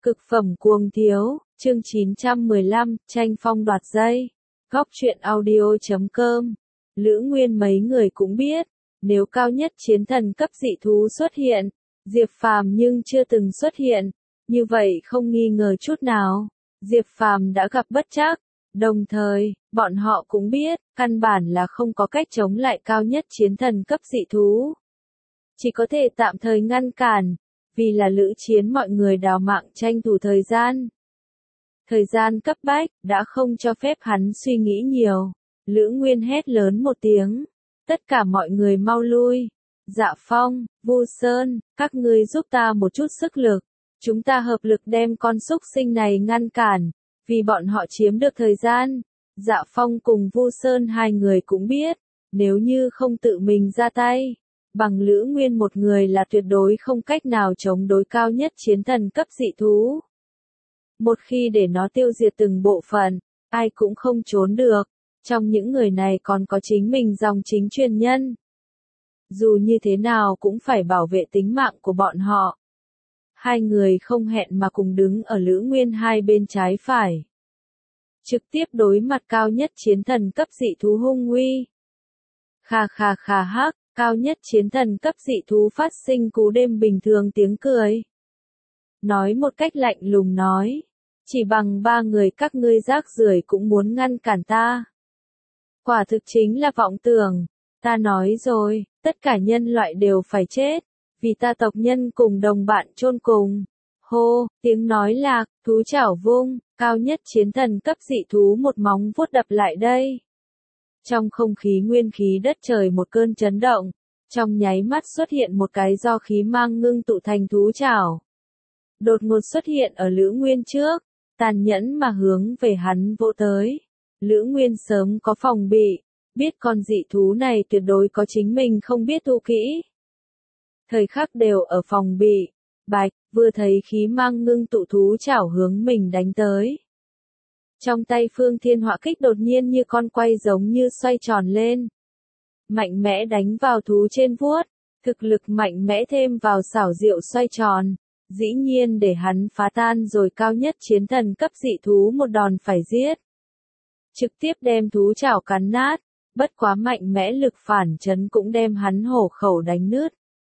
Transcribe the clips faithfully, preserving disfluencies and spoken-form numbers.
Cực phẩm cuồng thiếu, chương chín trăm mười lăm, tranh phong đoạt dây. Góc truyện audio chấm com. Lữ Nguyên mấy người cũng biết, nếu cao nhất chiến thần cấp dị thú xuất hiện, Diệp Phàm nhưng chưa từng xuất hiện, như vậy không nghi ngờ chút nào, Diệp Phàm đã gặp bất trắc. Đồng thời, bọn họ cũng biết, căn bản là không có cách chống lại cao nhất chiến thần cấp dị thú. Chỉ có thể tạm thời ngăn cản, vì là Lữ Chiến mọi người đào mạng tranh thủ thời gian. Thời gian cấp bách, đã không cho phép hắn suy nghĩ nhiều. Lữ Nguyên hét lớn một tiếng. Tất cả mọi người mau lui. Dạ Phong, Vu Sơn, các ngươi giúp ta một chút sức lực. Chúng ta hợp lực đem con súc sinh này ngăn cản, vì bọn họ chiếm được thời gian. Dạ Phong cùng Vu Sơn hai người cũng biết, nếu như không tự mình ra tay, bằng Lữ Nguyên một người là tuyệt đối không cách nào chống đối cao nhất chiến thần cấp dị thú. Một khi để nó tiêu diệt từng bộ phận, ai cũng không trốn được. Trong những người này còn có chính mình dòng chính truyền nhân. Dù như thế nào cũng phải bảo vệ tính mạng của bọn họ. Hai người không hẹn mà cùng đứng ở Lữ Nguyên hai bên trái phải. Trực tiếp đối mặt cao nhất chiến thần cấp dị thú hung uy. Kha kha kha hắc, cao nhất chiến thần cấp dị thú phát sinh cú đêm bình thường tiếng cười. Nói một cách lạnh lùng nói. Chỉ bằng ba người các ngươi rác rưởi cũng muốn ngăn cản ta. Quả thực chính là vọng tưởng. Ta nói rồi, tất cả nhân loại đều phải chết, vì ta tộc nhân cùng đồng bạn chôn cùng. Hô, tiếng nói lạc, thú chảo vung, cao nhất chiến thần cấp dị thú một móng vuốt đập lại đây. Trong không khí nguyên khí đất trời một cơn chấn động, trong nháy mắt xuất hiện một cái do khí mang ngưng tụ thành thú chảo. Đột ngột xuất hiện ở Lữ Nguyên trước, tàn nhẫn mà hướng về hắn vỗ tới. Lữ Nguyên sớm có phòng bị, biết con dị thú này tuyệt đối có chính mình không biết tu kỹ. Thời khắc đều ở phòng bị, bạch, vừa thấy khí mang ngưng tụ thú chảo hướng mình đánh tới. Trong tay Phương Thiên Họa Kích đột nhiên như con quay giống như xoay tròn lên. Mạnh mẽ đánh vào thú trên vuốt, thực lực mạnh mẽ thêm vào xảo diệu xoay tròn. Dĩ nhiên để hắn phá tan rồi cao nhất chiến thần cấp dị thú một đòn phải giết. Trực tiếp đem thú chảo cắn nát, bất quá mạnh mẽ lực phản chấn cũng đem hắn hổ khẩu đánh nứt.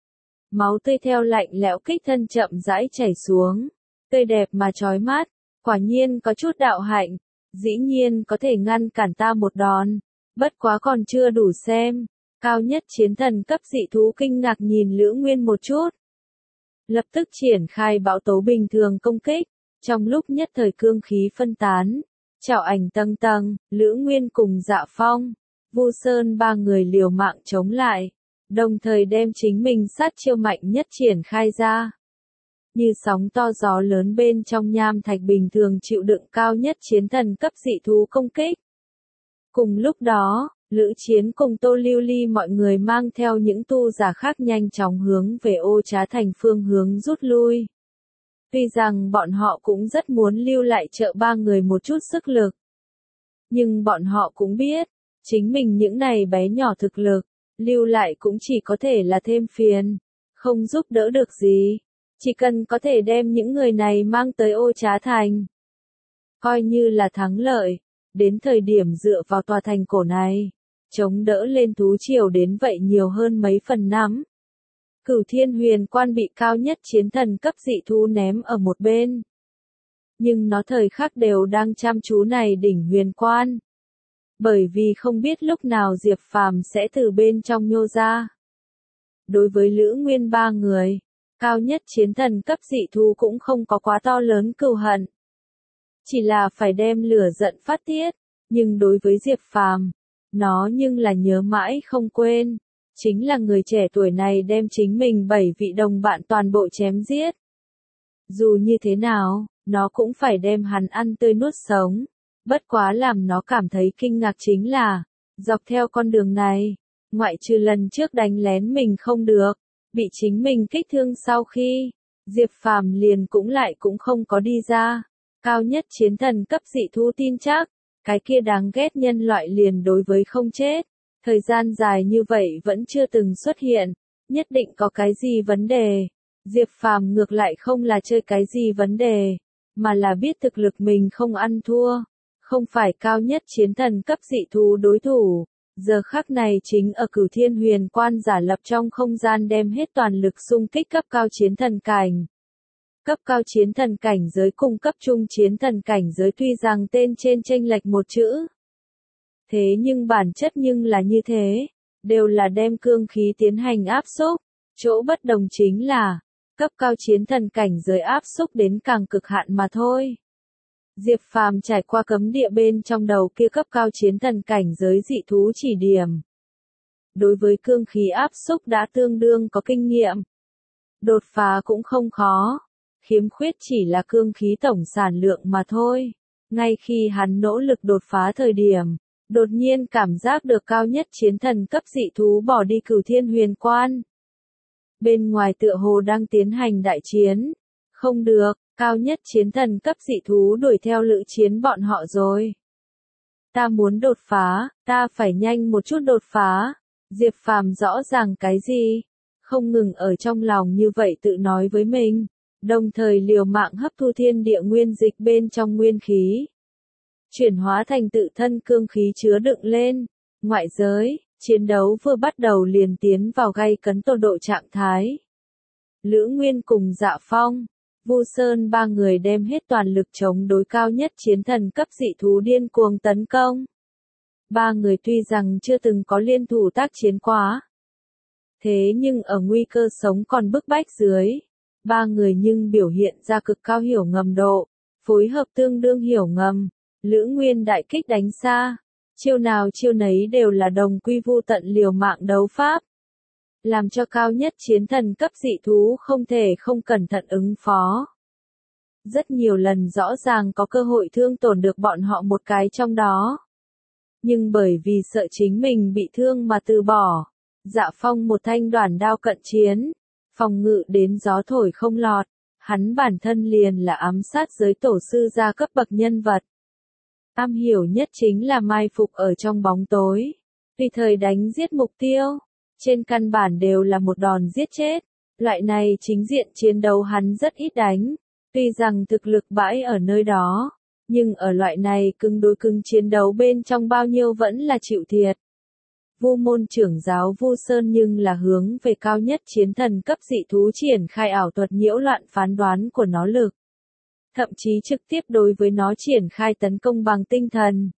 Máu tươi theo lạnh lẽo kích thân chậm rãi chảy xuống, tươi đẹp mà chói mắt, quả nhiên có chút đạo hạnh, dĩ nhiên có thể ngăn cản ta một đòn, bất quá còn chưa đủ xem. Cao nhất chiến thần cấp dị thú kinh ngạc nhìn Lữ Nguyên một chút. Lập tức triển khai bão tố bình thường công kích, trong lúc nhất thời cương khí phân tán, chảo ảnh tầng tầng, Lữ Nguyên cùng Dạ Phong, Vu Sơn ba người liều mạng chống lại, đồng thời đem chính mình sát chiêu mạnh nhất triển khai ra. Như sóng to gió lớn bên trong nham thạch bình thường chịu đựng cao nhất chiến thần cấp dị thú công kích. Cùng lúc đó, Lữ Chiến cùng Tô Lưu Ly mọi người mang theo những tu giả khác nhanh chóng hướng về Ô Trá Thành phương hướng rút lui. Tuy rằng bọn họ cũng rất muốn lưu lại trợ ba người một chút sức lực. Nhưng bọn họ cũng biết, chính mình những này bé nhỏ thực lực, lưu lại cũng chỉ có thể là thêm phiền, không giúp đỡ được gì. Chỉ cần có thể đem những người này mang tới Ô Trá Thành, coi như là thắng lợi, đến thời điểm dựa vào tòa thành cổ này, chống đỡ lên thú triều đến vậy nhiều hơn mấy phần năm. Cửu Thiên Huyền Quan bị cao nhất chiến thần cấp dị thú ném ở một bên. Nhưng nó thời khắc đều đang chăm chú này đỉnh huyền quan. Bởi vì không biết lúc nào Diệp Phàm sẽ từ bên trong nhô ra. Đối với Lữ Nguyên ba người, cao nhất chiến thần cấp dị thú cũng không có quá to lớn cừu hận. Chỉ là phải đem lửa giận phát tiết, nhưng đối với Diệp Phàm, nó nhưng là nhớ mãi không quên. Chính là người trẻ tuổi này đem chính mình bảy vị đồng bạn toàn bộ chém giết. Dù như thế nào, nó cũng phải đem hắn ăn tươi nuốt sống. Bất quá làm nó cảm thấy kinh ngạc chính là, dọc theo con đường này, ngoại trừ lần trước đánh lén mình không được, bị chính mình kích thương sau khi, Diệp Phàm liền cũng lại cũng không có đi ra. Cao nhất chiến thần cấp dị thú tin chắc, cái kia đáng ghét nhân loại liền đối với không chết. Thời gian dài như vậy vẫn chưa từng xuất hiện, nhất định có cái gì vấn đề. Diệp Phàm ngược lại không là chơi cái gì vấn đề, mà là biết thực lực mình không ăn thua, không phải cao nhất chiến thần cấp dị thú đối thủ. Giờ khắc này chính ở Cửu Thiên Huyền Quan giả lập trong không gian đem hết toàn lực xung kích cấp cao chiến thần cảnh. Cấp cao chiến thần cảnh giới cùng cấp trung chiến thần cảnh giới tuy rằng tên trên chênh lệch một chữ. Thế nhưng bản chất nhưng là như thế, đều là đem cương khí tiến hành áp xúc, chỗ bất đồng chính là, cấp cao chiến thần cảnh giới áp xúc đến càng cực hạn mà thôi. Diệp Phàm trải qua cấm địa bên trong đầu kia cấp cao chiến thần cảnh giới dị thú chỉ điểm. Đối với cương khí áp xúc đã tương đương có kinh nghiệm. Đột phá cũng không khó, khiếm khuyết chỉ là cương khí tổng sản lượng mà thôi. Ngay khi hắn nỗ lực đột phá thời điểm, đột nhiên cảm giác được cao nhất chiến thần cấp dị thú bỏ đi Cửu Thiên Huyền Quan. Bên ngoài tựa hồ đang tiến hành đại chiến. Không được, cao nhất chiến thần cấp dị thú đuổi theo lữ chiến bọn họ rồi. Ta muốn đột phá, ta phải nhanh một chút đột phá. Diệp Phàm rõ ràng cái gì? Không ngừng ở trong lòng như vậy tự nói với mình, đồng thời liều mạng hấp thu thiên địa nguyên dịch bên trong nguyên khí. Chuyển hóa thành tự thân cương khí chứa đựng lên. Ngoại giới, chiến đấu vừa bắt đầu liền tiến vào gay cấn tột độ trạng thái. Lữ Nguyên cùng Dạ Phong, Vu Sơn ba người đem hết toàn lực chống đối cao nhất chiến thần cấp dị thú điên cuồng tấn công. Ba người tuy rằng chưa từng có liên thủ tác chiến quá. Thế nhưng ở nguy cơ sống còn bức bách dưới, ba người nhưng biểu hiện ra cực cao hiểu ngầm độ, phối hợp tương đương hiểu ngầm. Lữ Nguyên đại kích đánh xa, chiêu nào chiêu nấy đều là đồng quy vu tận liều mạng đấu pháp. Làm cho cao nhất chiến thần cấp dị thú không thể không cẩn thận ứng phó. Rất nhiều lần rõ ràng có cơ hội thương tổn được bọn họ một cái trong đó. Nhưng bởi vì sợ chính mình bị thương mà từ bỏ, Dạ Phong một thanh đoản đao cận chiến, phòng ngự đến gió thổi không lọt, hắn bản thân liền là ám sát giới tổ sư gia cấp bậc nhân vật. Am hiểu nhất chính là mai phục ở trong bóng tối, tùy thời đánh giết mục tiêu, trên căn bản đều là một đòn giết chết. Loại này chính diện chiến đấu hắn rất ít đánh, tuy rằng thực lực bãi ở nơi đó, nhưng ở loại này cứng đối cứng chiến đấu bên trong bao nhiêu vẫn là chịu thiệt. Vu môn trưởng giáo Vu Sơn nhưng là hướng về cao nhất chiến thần cấp dị thú triển khai ảo thuật nhiễu loạn phán đoán của nó lực. Thậm chí trực tiếp đối với nó triển khai tấn công bằng tinh thần.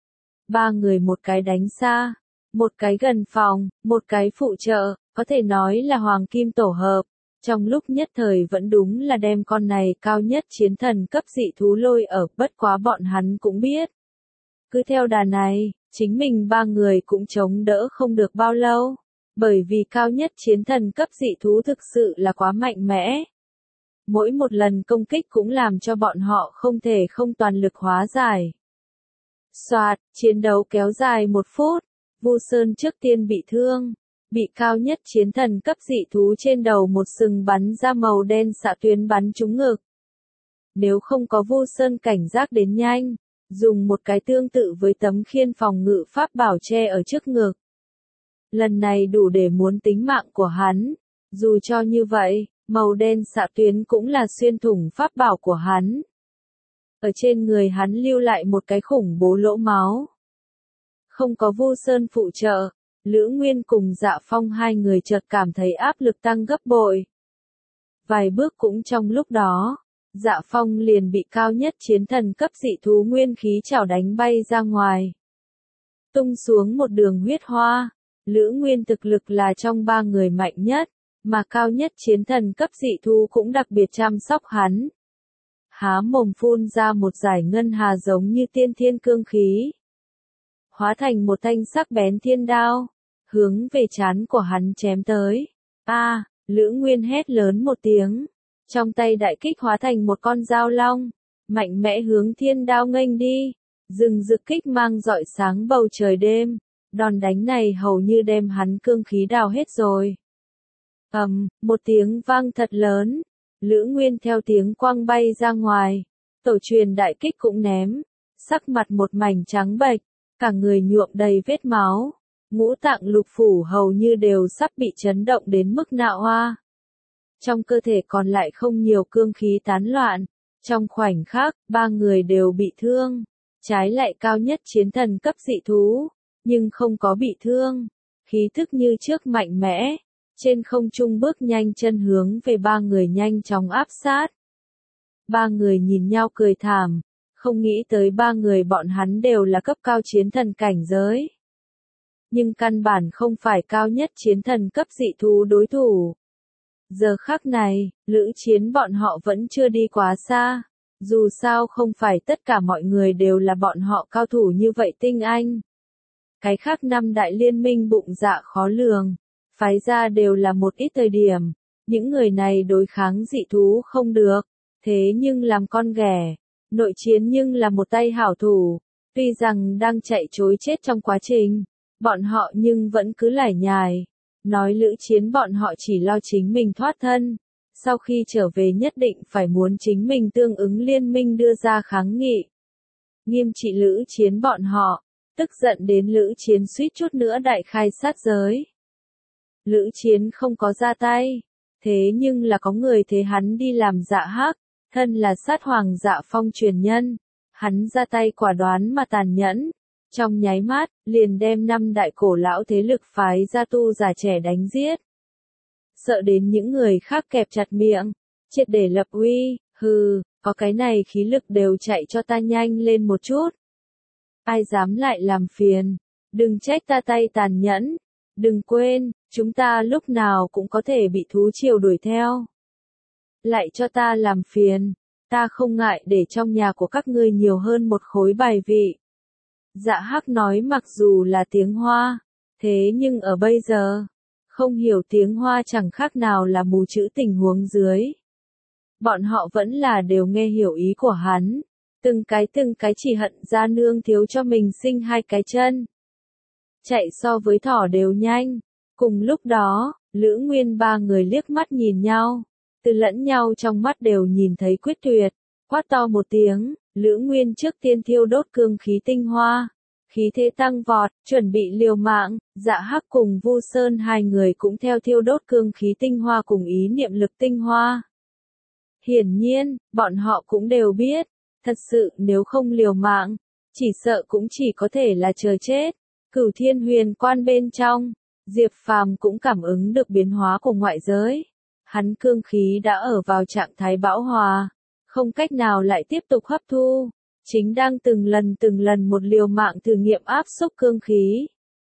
Ba người một cái đánh xa, một cái gần phòng, một cái phụ trợ, có thể nói là hoàng kim tổ hợp. Trong lúc nhất thời vẫn đúng là đem con này cao nhất chiến thần cấp dị thú lôi ở, bất quá bọn hắn cũng biết. Cứ theo đà này, chính mình ba người cũng chống đỡ không được bao lâu, bởi vì cao nhất chiến thần cấp dị thú thực sự là quá mạnh mẽ. Mỗi một lần công kích cũng làm cho bọn họ không thể không toàn lực hóa giải. Soạt, chiến đấu kéo dài một phút, Vu Sơn trước tiên bị thương, bị cao nhất chiến thần cấp dị thú trên đầu một sừng bắn ra màu đen xạ tuyến bắn trúng ngực. Nếu không có Vu Sơn cảnh giác đến nhanh, dùng một cái tương tự với tấm khiên phòng ngự pháp bảo che ở trước ngực. Lần này đủ để muốn tính mạng của hắn, dù cho như vậy, màu đen xạ tuyến cũng là xuyên thủng pháp bảo của hắn. Ở trên người hắn lưu lại một cái khủng bố lỗ máu. Không có Vu Sơn phụ trợ, Lữ Nguyên cùng Dạ Phong hai người chợt cảm thấy áp lực tăng gấp bội. Vài bước cũng trong lúc đó, Dạ Phong liền bị cao nhất chiến thần cấp dị thú nguyên khí chảo đánh bay ra ngoài. Tung xuống một đường huyết hoa, Lữ Nguyên thực lực là trong ba người mạnh nhất, mà cao nhất chiến thần cấp dị thú cũng đặc biệt chăm sóc hắn. Há mồm phun ra một dải ngân hà giống như tiên thiên cương khí. Hóa thành một thanh sắc bén thiên đao, hướng về trán của hắn chém tới. A, à, Lữ Nguyên hét lớn một tiếng, trong tay đại kích hóa thành một con dao long, mạnh mẽ hướng thiên đao nghênh đi, rừng rực kích mang rọi sáng bầu trời đêm, đòn đánh này hầu như đem hắn cương khí đào hết rồi. Ầm, um, một tiếng vang thật lớn, Lữ Nguyên theo tiếng quăng bay ra ngoài, tổ truyền đại kích cũng ném, sắc mặt một mảnh trắng bệch, cả người nhuộm đầy vết máu, ngũ tạng lục phủ hầu như đều sắp bị chấn động đến mức nạo hoa. trong cơ thể còn lại không nhiều cương khí tán loạn. Trong khoảnh khắc, ba người đều bị thương. Trái lại cao nhất chiến thần cấp dị thú, nhưng không có bị thương. Khí thức như trước mạnh mẽ, trên không trung bước nhanh chân hướng về ba người nhanh chóng áp sát. Ba người nhìn nhau cười thảm, không nghĩ tới ba người bọn hắn đều là cấp cao chiến thần cảnh giới. Nhưng căn bản không phải cao nhất chiến thần cấp dị thú đối thủ. Giờ khắc này, lữ chiến bọn họ vẫn chưa đi quá xa. Dù sao không phải tất cả mọi người đều là bọn họ cao thủ như vậy tinh anh. Cái khác năm đại liên minh bụng dạ khó lường, phái ra đều là một ít thời điểm. Những người này đối kháng dị thú không được, thế nhưng làm con ghẻ, nội chiến nhưng là một tay hảo thủ. Tuy rằng đang chạy trối chết trong quá trình, bọn họ nhưng vẫn cứ lải nhải. Nói lữ chiến bọn họ chỉ lo chính mình thoát thân. Sau khi trở về nhất định phải muốn chính mình tương ứng liên minh đưa ra kháng nghị. Nghiêm trị lữ chiến bọn họ, tức giận đến lữ chiến suýt chút nữa đại khai sát giới. Lữ chiến không có ra tay, thế nhưng là có người thế hắn đi làm Dạ Hắc, thân là sát hoàng Dạ Phong truyền nhân. Hắn ra tay quả đoán mà tàn nhẫn, trong nháy mắt, liền đem năm đại cổ lão thế lực phái ra tu già trẻ đánh giết. Sợ đến những người khác kẹp chặt miệng, triệt để lập uy, hừ, có cái này khí lực đều chạy cho ta nhanh lên một chút. Ai dám lại làm phiền, đừng trách ta tay tàn nhẫn, đừng quên, chúng ta lúc nào cũng có thể bị thú triều đuổi theo. Lại cho ta làm phiền, ta không ngại để trong nhà của các ngươi nhiều hơn một khối bài vị. Dạ Hắc nói mặc dù là tiếng Hoa, thế nhưng ở bây giờ, không hiểu tiếng Hoa chẳng khác nào là mù chữ tình huống dưới. Bọn họ vẫn là đều nghe hiểu ý của hắn, từng cái từng cái chỉ hận ra nương thiếu cho mình sinh hai cái chân. Chạy so với thỏ đều nhanh. Cùng lúc đó, Lữ Nguyên ba người liếc mắt nhìn nhau, từ lẫn nhau trong mắt đều nhìn thấy quyết tuyệt, quát to một tiếng, Lữ Nguyên trước tiên thiêu đốt cương khí tinh hoa. Khí thế tăng vọt, chuẩn bị liều mạng, Dạ Hắc cùng Vu Sơn hai người cũng theo thiêu đốt cương khí tinh hoa cùng ý niệm lực tinh hoa. Hiển nhiên, bọn họ cũng đều biết, thật sự nếu không liều mạng, chỉ sợ cũng chỉ có thể là chờ chết. Cửu Thiên Huyền Quan bên trong, Diệp Phàm cũng cảm ứng được biến hóa của ngoại giới. Hắn cương khí đã ở vào trạng thái bão hòa, không cách nào lại tiếp tục hấp thu. Chính đang từng lần từng lần một liều mạng thử nghiệm áp xúc cương khí.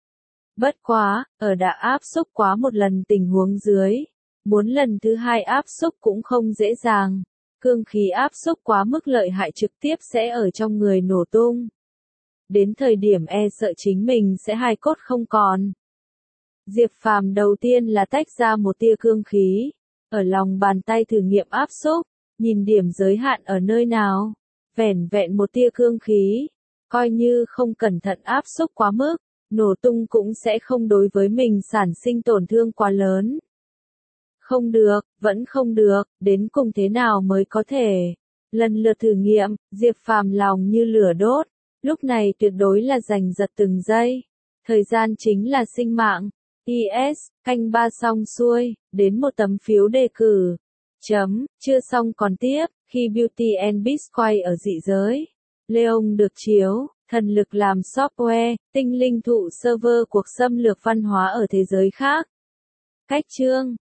Bất quá, ở đã áp xúc quá một lần tình huống dưới, muốn lần thứ hai áp xúc cũng không dễ dàng. Cương khí áp xúc quá mức lợi hại trực tiếp sẽ ở trong người nổ tung. Đến thời điểm e sợ chính mình sẽ hài cốt không còn. Diệp Phàm đầu tiên là tách ra một tia cương khí, ở lòng bàn tay thử nghiệm áp xúc, nhìn điểm giới hạn ở nơi nào. Vẻn vẹn một tia cương khí, coi như không cẩn thận áp xúc quá mức, nổ tung cũng sẽ không đối với mình sản sinh tổn thương quá lớn. Không được, vẫn không được, đến cùng thế nào mới có thể. Lần lượt thử nghiệm, Diệp Phàm lòng như lửa đốt, lúc này tuyệt đối là giành giật từng giây. Thời gian chính là sinh mạng. i ét, canh ba xong xuôi, đến một tấm phiếu đề cử. Chấm, chưa xong còn tiếp. Khi Beauty and Beast quay ở dị giới, Leon được chiếu, thần lực làm software, tinh linh thụ server cuộc xâm lược văn hóa ở thế giới khác. Cách chương